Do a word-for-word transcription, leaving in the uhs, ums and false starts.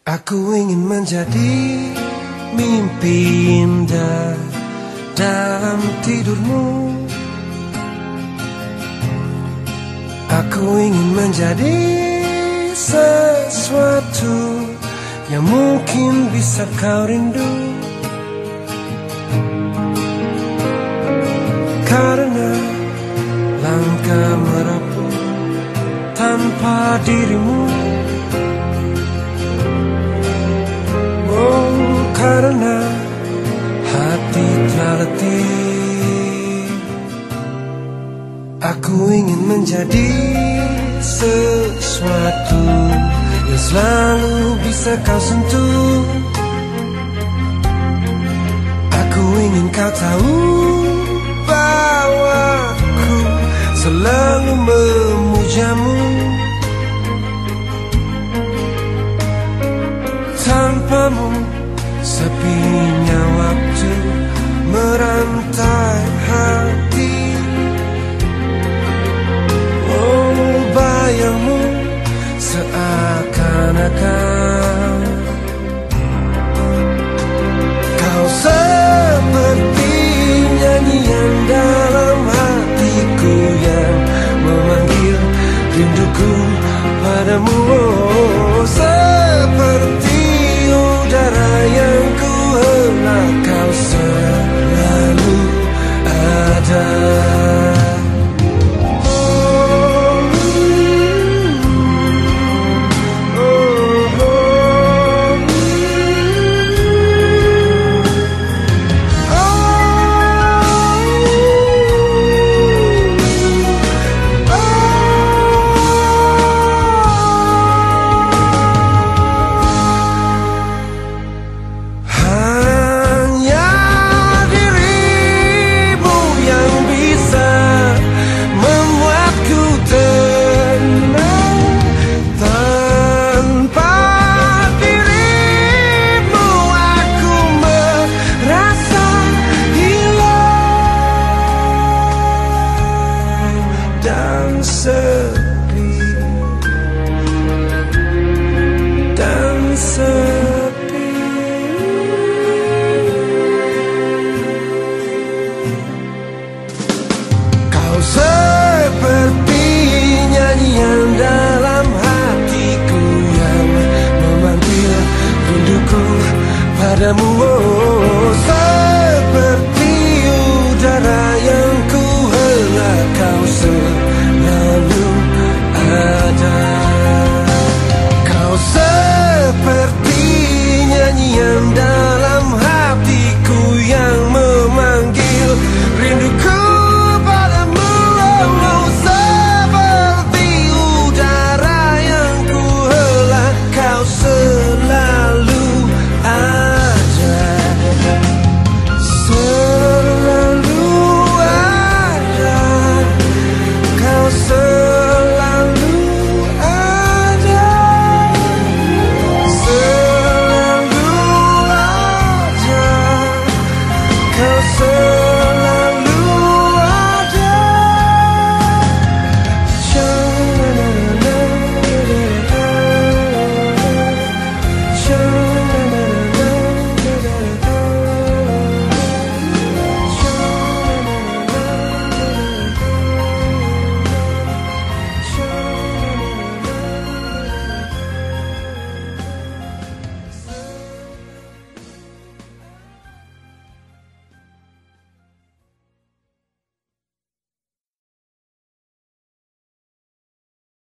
Aku ingin menjadi mimpi indah dalam tidurmu. Aku ingin menjadi sesuatu yang mungkin bisa kau rindu. Karena langkah merapuh tanpa dirimu. Oh, karena hati telah letih. Aku ingin menjadi sesuatu yang selalu bisa kau sentuh. Aku ingin kau tahu bahwa aku selalu memujamu. Tanpamu sepinya waktu merantai hati. Oh, bayangmu seakan-akan kau seperti nyanyian dalam hatiku yang memanggil rinduku padamu.